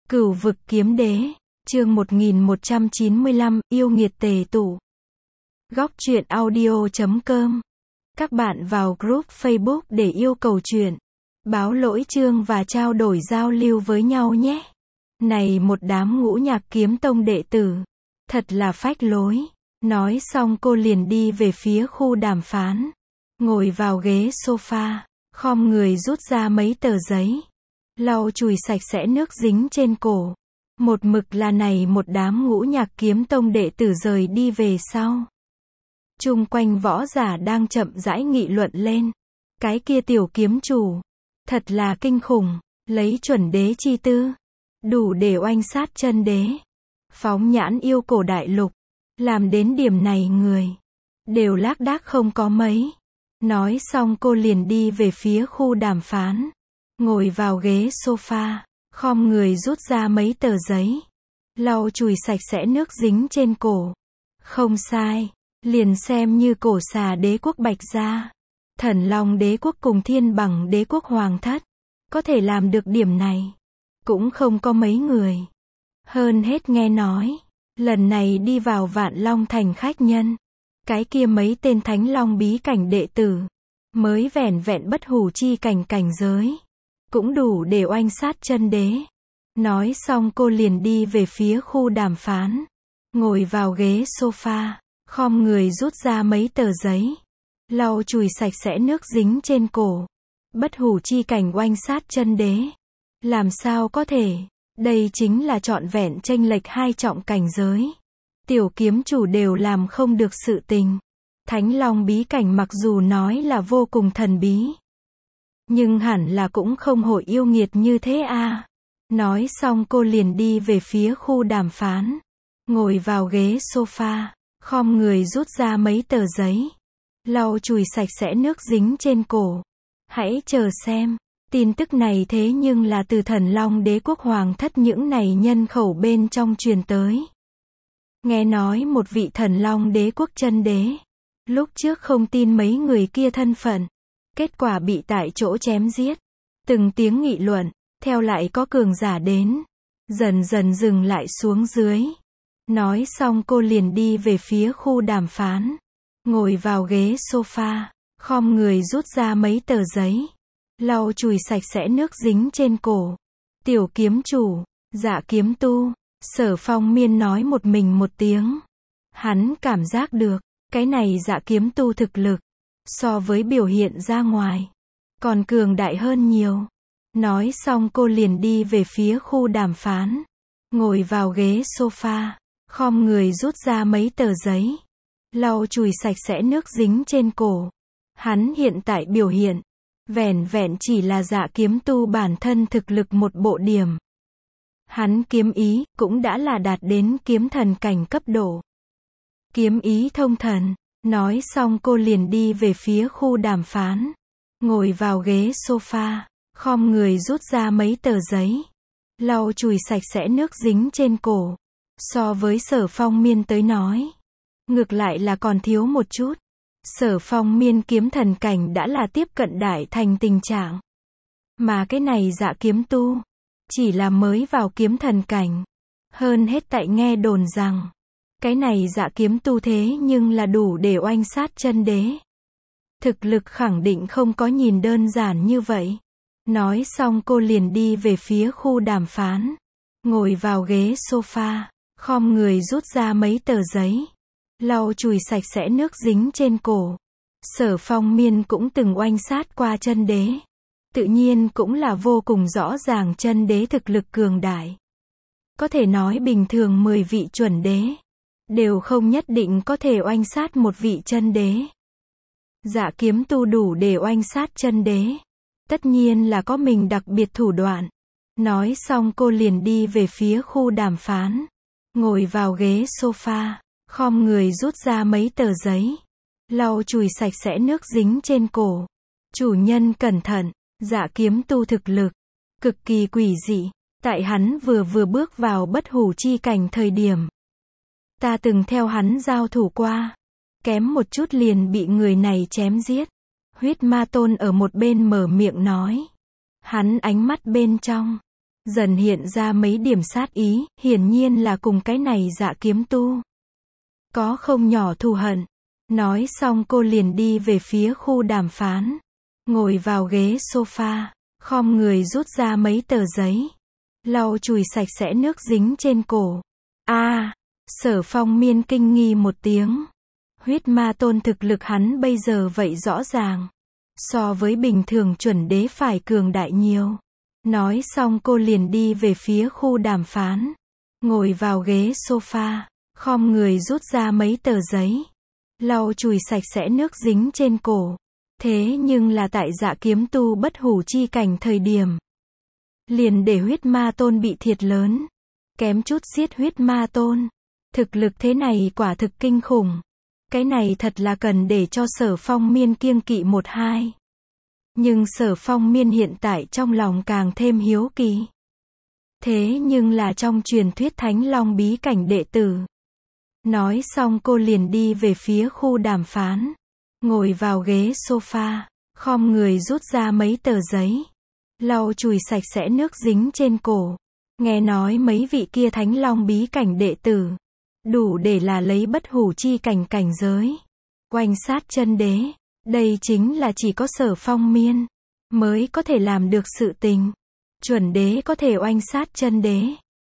Cửu vực kiếm đế, chương 1195, yêu nghiệt tề tụ. Góc truyện audio.com. Các bạn vào group Facebook để yêu cầu truyện, báo lỗi chương và trao đổi giao lưu với nhau nhé. Này một đám ngũ nhạc kiếm tông đệ tử, thật là phách lối. Nói xong cô liền đi về phía khu đàm phán, ngồi vào ghế sofa, khom người rút ra mấy tờ giấy, lau chùi sạch sẽ nước dính trên cổ. Một mực là này một đám ngũ nhạc kiếm tông đệ tử rời đi về sau. Chung quanh võ giả đang chậm rãi nghị luận lên. Cái kia tiểu kiếm chủ, thật là kinh khủng, lấy chuẩn đế chi tư, đủ để oanh sát chân đế. Phóng nhãn yêu cổ đại lục, làm đến điểm này người, đều lác đác không có mấy. Nói xong cô liền đi về phía khu đàm phán, ngồi vào ghế sofa, khom người rút ra mấy tờ giấy, lau chùi sạch sẽ nước dính trên cổ. Không sai, liền xem như cổ xà đế quốc Bạch Gia, Thần Long đế quốc cùng Thiên Bằng đế quốc Hoàng thất, có thể làm được điểm này, cũng không có mấy người. Hơn hết nghe nói, lần này đi vào Vạn Long thành khách nhân, cái kia mấy tên Thánh Long bí cảnh đệ tử, mới vẻn vẹn bất hủ chi cảnh cảnh giới, cũng đủ để oanh sát chân đế. Nói xong cô liền đi về phía khu đàm phán, ngồi vào ghế sofa, khom người rút ra mấy tờ giấy, lau chùi sạch sẽ nước dính trên cổ. Bất hủ chi cảnh oanh sát chân đế, làm sao có thể, đây chính là trọn vẹn chênh lệch hai trọng cảnh giới. Tiểu kiếm chủ đều làm không được sự tình. Thánh Long bí cảnh mặc dù nói là vô cùng thần bí, nhưng hẳn là cũng không hội yêu nghiệt như thế à. Nói xong cô liền đi về phía khu đàm phán, ngồi vào ghế sofa, khom người rút ra mấy tờ giấy, lau chùi sạch sẽ nước dính trên cổ. Hãy chờ xem, tin tức này thế nhưng là từ Thần Long đế quốc Hoàng thất những này nhân khẩu bên trong truyền tới. Nghe nói một vị Thần Long đế quốc chân đế, lúc trước không tin mấy người kia thân phận, kết quả bị tại chỗ chém giết. Từng tiếng nghị luận, theo lại có cường giả đến, dần dần dừng lại xuống dưới. Nói xong cô liền đi về phía khu đàm phán, ngồi vào ghế sofa, khom người rút ra mấy tờ giấy, lau chùi sạch sẽ nước dính trên cổ. Tiểu kiếm chủ, Dạ kiếm tu, Sở Phong Miên nói một mình một tiếng. Hắn cảm giác được, cái này Dạ kiếm tu thực lực, so với biểu hiện ra ngoài, còn cường đại hơn nhiều. Nói xong cô liền đi về phía khu đàm phán, ngồi vào ghế sofa, khom người rút ra mấy tờ giấy, lau chùi sạch sẽ nước dính trên cổ. Hắn hiện tại biểu hiện, vẻn vẹn chỉ là Dạ kiếm tu bản thân thực lực một bộ điểm. Hắn kiếm ý, cũng đã là đạt đến kiếm thần cảnh cấp độ. Kiếm ý thông thần. Nói xong cô liền đi về phía khu đàm phán, ngồi vào ghế sofa, khom người rút ra mấy tờ giấy, lau chùi sạch sẽ nước dính trên cổ. So với Sở Phong Miên tới nói, ngược lại là còn thiếu một chút. Sở Phong Miên kiếm thần cảnh đã là tiếp cận đại thành tình trạng, mà cái này Dạ kiếm tu, chỉ là mới vào kiếm thần cảnh. Hơn hết tại nghe đồn rằng, cái này Dạ kiếm tu thế nhưng là đủ để oanh sát chân đế. Thực lực khẳng định không có nhìn đơn giản như vậy. Nói xong cô liền đi về phía khu đàm phán, ngồi vào ghế sofa, khom người rút ra mấy tờ giấy, lau chùi sạch sẽ nước dính trên cổ. Sở Phong Miên cũng từng oanh sát qua chân đế, tự nhiên cũng là vô cùng rõ ràng chân đế thực lực cường đại. Có thể nói bình thường 10 vị chuẩn đế, đều không nhất định có thể oanh sát một vị chân đế. Dạ kiếm tu đủ để oanh sát chân đế, tất nhiên là có mình đặc biệt thủ đoạn. Nói xong cô liền đi về phía khu đàm phán, ngồi vào ghế sofa, khom người rút ra mấy tờ giấy, lau chùi sạch sẽ nước dính trên cổ. Chủ nhân cẩn thận, Dạ kiếm tu thực lực cực kỳ quỷ dị. Tại hắn vừa bước vào bất hủ chi cảnh thời điểm, ta từng theo hắn giao thủ qua, kém một chút liền bị người này chém giết. Huyết Ma Tôn ở một bên mở miệng nói, hắn ánh mắt bên trong dần hiện ra mấy điểm sát ý, hiển nhiên là cùng cái này Dạ Kiếm Tu có không nhỏ thù hận. Nói xong cô liền đi về phía khu đàm phán, ngồi vào ghế sofa, khom người rút ra mấy tờ giấy, lau chùi sạch sẽ nước dính trên cổ. Sở Phong Miên kinh nghi một tiếng. Huyết ma tôn thực lực hắn bây giờ vậy rõ ràng, so với bình thường chuẩn đế phải cường đại nhiều. Nói xong cô liền đi về phía khu đàm phán, ngồi vào ghế sofa, khom người rút ra mấy tờ giấy, lau chùi sạch sẽ nước dính trên cổ. Thế nhưng là tại Dạ Kiếm Tu bất hủ chi cảnh thời điểm, liền để huyết ma tôn bị thiệt lớn, kém chút giết huyết ma tôn. Thực lực thế này quả thực kinh khủng. Cái này thật là cần để cho Sở Phong Miên kiêng kỵ một hai. Nhưng Sở Phong Miên hiện tại trong lòng càng thêm hiếu kỳ. Thế nhưng là trong truyền thuyết Thánh Long bí cảnh đệ tử. Nói xong cô liền đi về phía khu đàm phán, ngồi vào ghế sofa, khom người rút ra mấy tờ giấy, lau chùi sạch sẽ nước dính trên cổ. Nghe nói mấy vị kia Thánh Long bí cảnh đệ tử, đủ để là lấy bất hủ chi cảnh cảnh giới, oanh sát chân đế. Đây chính là chỉ có Sở Phong Miên mới có thể làm được sự tình. Chuẩn đế có thể oanh sát chân đế.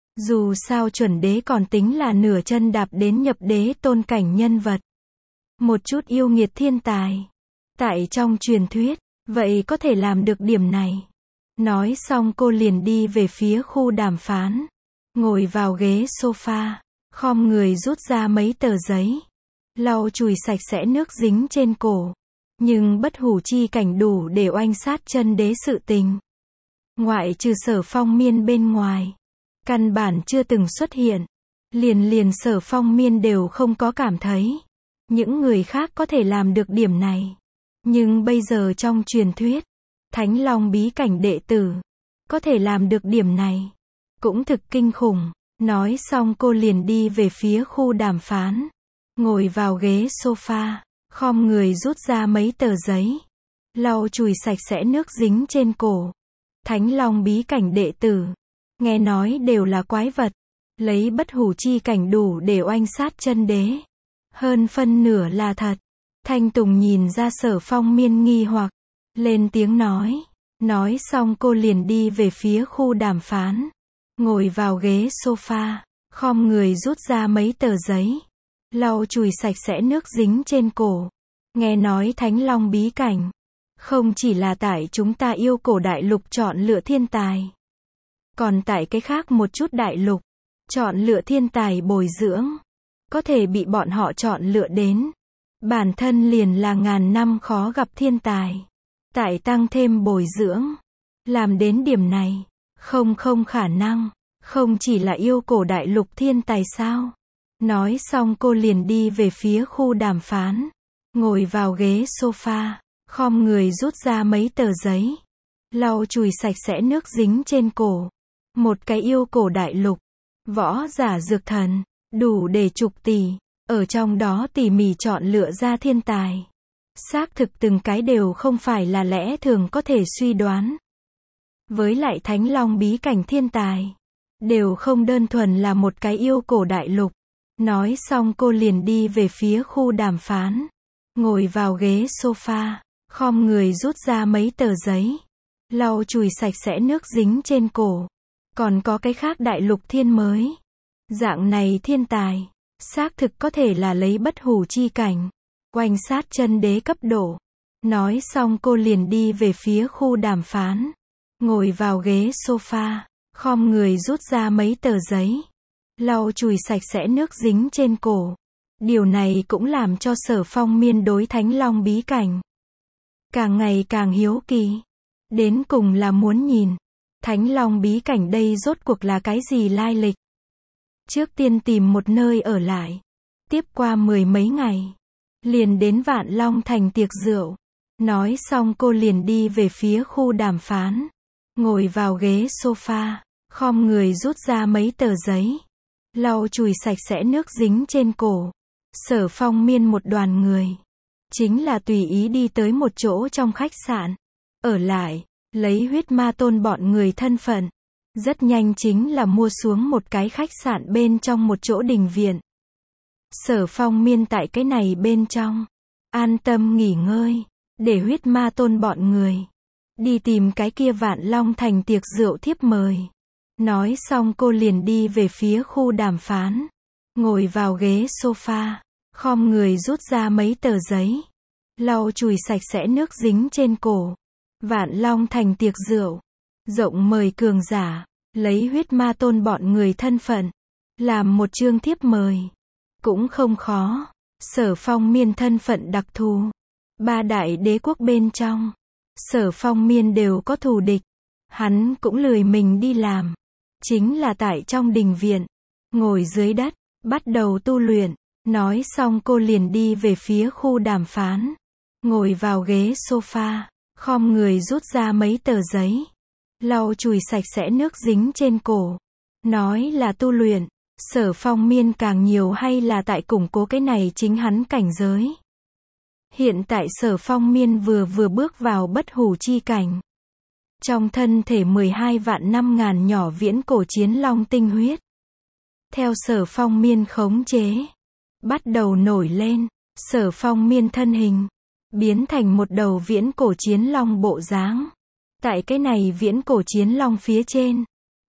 Dù sao chuẩn đế còn tính là nửa chân đạp đến nhập đế tôn cảnh nhân vật. Một chút yêu nghiệt thiên tài. Tại trong truyền thuyết, vậy có thể làm được điểm này. Nói xong cô liền đi về phía khu đàm phán, ngồi vào ghế sofa, khom người rút ra mấy tờ giấy, lau chùi sạch sẽ nước dính trên cổ. Nhưng bất hủ chi cảnh đủ để oanh sát chân đế sự tình, ngoại trừ Sở Phong Miên bên ngoài, căn bản chưa từng xuất hiện. Liền Sở Phong Miên đều không có cảm thấy những người khác có thể làm được điểm này. Nhưng bây giờ trong truyền thuyết, Thánh Long bí cảnh đệ tử có thể làm được điểm này, cũng thực kinh khủng. Nói xong cô liền đi về phía khu đàm phán, ngồi vào ghế sofa, khom người rút ra mấy tờ giấy, lau chùi sạch sẽ nước dính trên cổ. Thánh Long bí cảnh đệ tử, nghe nói đều là quái vật, lấy bất hủ chi cảnh đủ để oanh sát chân đế. Hơn phân nửa là thật. Thanh Tùng nhìn ra Sở Phong Miên nghi hoặc, lên tiếng nói. Nói xong cô liền đi về phía khu đàm phán, ngồi vào ghế sofa, khom người rút ra mấy tờ giấy, lau chùi sạch sẽ nước dính trên cổ. Nghe nói Thánh Long bí cảnh không chỉ là tại chúng ta yêu cổ đại lục chọn lựa thiên tài, còn tại cái khác một chút đại lục chọn lựa thiên tài bồi dưỡng, có thể bị bọn họ chọn lựa đến, bản thân liền là ngàn năm khó gặp thiên tài. Tại tăng thêm bồi dưỡng, làm đến điểm này, không khả năng, không chỉ là yêu cổ đại lục thiên tài sao? Nói xong cô liền đi về phía khu đàm phán, ngồi vào ghế sofa, khom người rút ra mấy tờ giấy, lau chùi sạch sẽ nước dính trên cổ. Một cái yêu cổ đại lục, võ giả dược thần, đủ để chục tỷ, ở trong đó tỉ mỉ chọn lựa ra thiên tài. Xác thực từng cái đều không phải là lẽ thường có thể suy đoán. Với lại Thánh Long bí cảnh thiên tài, đều không đơn thuần là một cái yêu cổ đại lục. Nói xong cô liền đi về phía khu đàm phán, ngồi vào ghế sofa, khom người rút ra mấy tờ giấy, lau chùi sạch sẽ nước dính trên cổ. Còn có cái khác đại lục thiên mới. Dạng này thiên tài, xác thực có thể là lấy bất hủ chi cảnh, oanh sát chân đế cấp độ. Nói xong cô liền đi về phía khu đàm phán, ngồi vào ghế sofa, khom người rút ra mấy tờ giấy, lau chùi sạch sẽ nước dính trên cổ. Điều này cũng làm cho Sở Phong Miên đối Thánh Long bí cảnh càng ngày càng hiếu kỳ. Đến cùng là muốn nhìn Thánh Long bí cảnh đây rốt cuộc là cái gì lai lịch. Trước tiên tìm một nơi ở lại, tiếp qua 10 mấy ngày, liền đến Vạn Long thành tiệc rượu. Nói xong cô liền đi về phía khu đàm phán, ngồi vào ghế sofa, khom người rút ra mấy tờ giấy, lau chùi sạch sẽ nước dính trên cổ. Sở Phong Miên một đoàn người, chính là tùy ý đi tới một chỗ trong khách sạn, ở lại, lấy huyết ma tôn bọn người thân phận, Rất nhanh chính là mua xuống một cái khách sạn bên trong một chỗ đình viện. Sở Phong Miên tại cái này bên trong, an tâm nghỉ ngơi, để huyết ma tôn bọn người đi tìm cái kia Vạn Long Thành tiệc rượu thiếp mời. Nói xong cô liền đi về phía khu đàm phán, ngồi vào ghế sofa, khom người rút ra mấy tờ giấy, lau chùi sạch sẽ nước dính trên cổ. Vạn Long Thành tiệc rượu, rộng mời cường giả, lấy huyết ma tôn bọn người thân phận, làm một chương thiếp mời. Cũng không khó, Sở Phong Miên thân phận đặc thù. Ba đại đế quốc bên trong, Sở Phong Miên đều có thù địch. Hắn cũng lười mình đi làm. Chính là tại trong đình viện, ngồi dưới đất, bắt đầu tu luyện. Nói xong cô liền đi về phía khu đàm phán, ngồi vào ghế sofa, khom người rút ra mấy tờ giấy, lau chùi sạch sẽ nước dính trên cổ. Nói là tu luyện, Sở Phong Miên càng nhiều hay là tại củng cố cái này chính hắn cảnh giới. Hiện tại Sở Phong Miên vừa bước vào bất hủ chi cảnh. Trong thân thể 12 vạn 5.000 nhỏ viễn cổ chiến long tinh huyết, theo Sở Phong Miên khống chế, bắt đầu nổi lên. Sở Phong Miên thân hình biến thành một đầu viễn cổ chiến long bộ dáng. Tại cái này viễn cổ chiến long phía trên,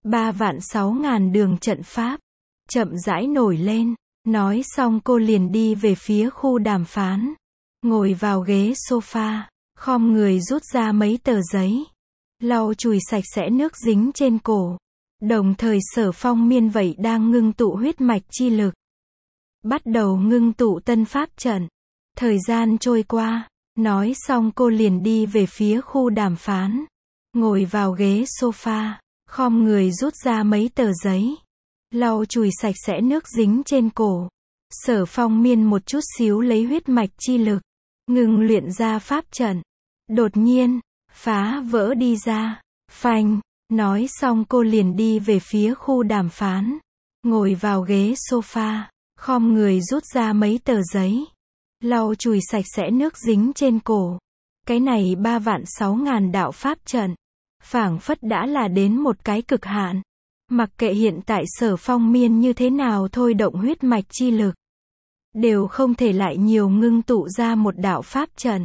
3.600.000 đường trận pháp chậm rãi nổi lên. Nói xong cô liền đi về phía khu đàm phán, ngồi vào ghế sofa, khom người rút ra mấy tờ giấy, lau chùi sạch sẽ nước dính trên cổ. Đồng thời Sở Phong Miên vậy đang ngưng tụ huyết mạch chi lực, bắt đầu ngưng tụ tân pháp trận. Thời gian trôi qua, nói xong cô liền đi về phía khu đàm phán, ngồi vào ghế sofa, khom người rút ra mấy tờ giấy, lau chùi sạch sẽ nước dính trên cổ. Sở Phong Miên một chút xíu lấy huyết mạch chi lực, ngừng luyện ra pháp trận. Đột nhiên, phá vỡ đi ra. Phanh, nói xong cô liền đi về phía khu đàm phán, ngồi vào ghế sofa, khom người rút ra mấy tờ giấy, lau chùi sạch sẽ nước dính trên cổ. Cái này 3.600.000 đạo pháp trận, phảng phất đã là đến một cái cực hạn. Mặc kệ hiện tại Sở Phong Miên như thế nào thôi động huyết mạch chi lực, đều không thể lại nhiều ngưng tụ ra một đạo pháp trận.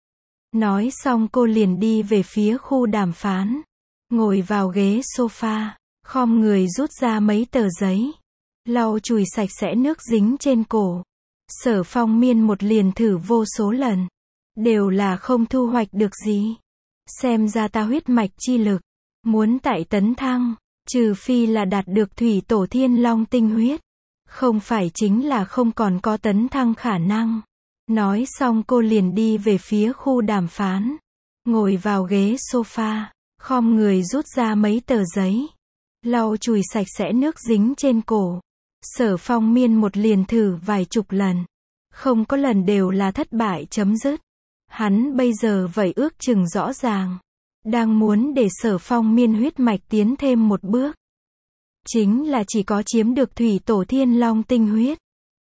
Nói xong cô liền đi về phía khu đàm phán, ngồi vào ghế sofa, khom người rút ra mấy tờ giấy, lau chùi sạch sẽ nước dính trên cổ. Sở Phong Miên một liền thử vô số lần, đều là không thu hoạch được gì. Xem ra ta huyết mạch chi lực, muốn tại tấn thăng, trừ phi là đạt được thủy tổ thiên long tinh huyết, không phải chính là không còn có tấn thăng khả năng. Nói xong cô liền đi về phía khu đàm phán, ngồi vào ghế sofa, khom người rút ra mấy tờ giấy, lau chùi sạch sẽ nước dính trên cổ. Sở Phong Miên một liền thử vài chục lần, không có lần đều là thất bại chấm dứt. Hắn bây giờ vậy ước chừng rõ ràng, đang muốn để Sở Phong Miên huyết mạch tiến thêm một bước, chính là chỉ có chiếm được thủy tổ thiên long tinh huyết.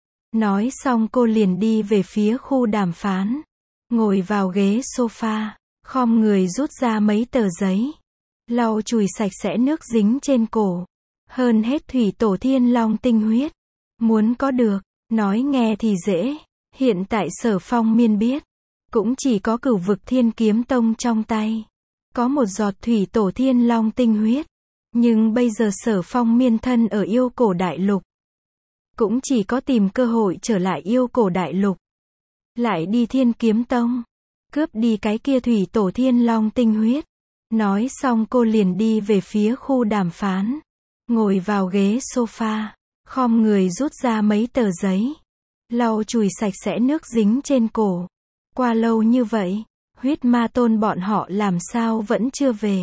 Nói xong cô liền đi về phía khu đàm phán, ngồi vào ghế sofa, khom người rút ra mấy tờ giấy, lau chùi sạch sẽ nước dính trên cổ. Hơn hết thủy tổ thiên long tinh huyết, muốn có được, nói nghe thì dễ. Hiện tại Sở Phong Miên biết, cũng chỉ có Cửu Vực Thiên Kiếm Tông trong tay có một giọt thủy tổ thiên long tinh huyết. Nhưng bây giờ Sở Phong Miên thân ở yêu cổ đại lục, cũng chỉ có tìm cơ hội trở lại yêu cổ đại lục, lại đi Thiên Kiếm Tông, cướp đi cái kia thủy tổ thiên long tinh huyết. Nói xong cô liền đi về phía khu đàm phán, ngồi vào ghế sofa, khom người rút ra mấy tờ giấy, lau chùi sạch sẽ nước dính trên cổ. Qua lâu như vậy, huyết ma tôn bọn họ làm sao vẫn chưa về?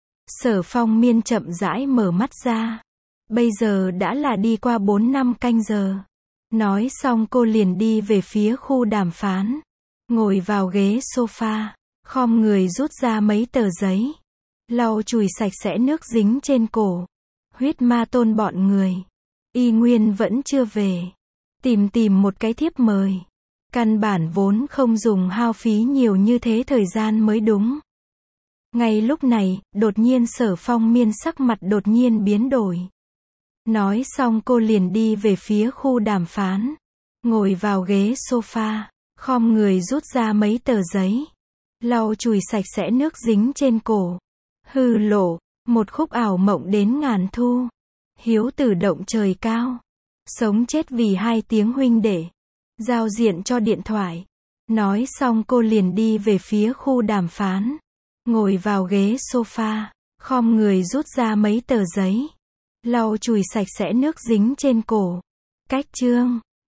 Sở Phong Miên chậm rãi mở mắt ra. Bây giờ đã là đi qua 4-5 canh giờ. Nói xong cô liền đi về phía khu đàm phán, ngồi vào ghế sofa, khom người rút ra mấy tờ giấy, lau chùi sạch sẽ nước dính trên cổ. Huyết ma tôn bọn người y nguyên vẫn chưa về. Tìm một cái thiếp mời, căn bản vốn không dùng hao phí nhiều như thế thời gian mới đúng. Ngay lúc này, đột nhiên Sở Phong Miên sắc mặt đột nhiên biến đổi. Nói xong cô liền đi về phía khu đàm phán. Ngồi vào ghế sofa, khom người rút ra mấy tờ giấy. Lau chùi sạch sẽ nước dính trên cổ. Hư lộ, một khúc ảo mộng đến ngàn thu. Hiếu tử động trời cao. Sống chết vì hai tiếng huynh đệ. Giao diện cho điện thoại. Nói xong cô liền đi về phía khu đàm phán. Ngồi vào ghế sofa, khom người rút ra mấy tờ giấy. Lau chùi sạch sẽ nước dính trên cổ. Cách chương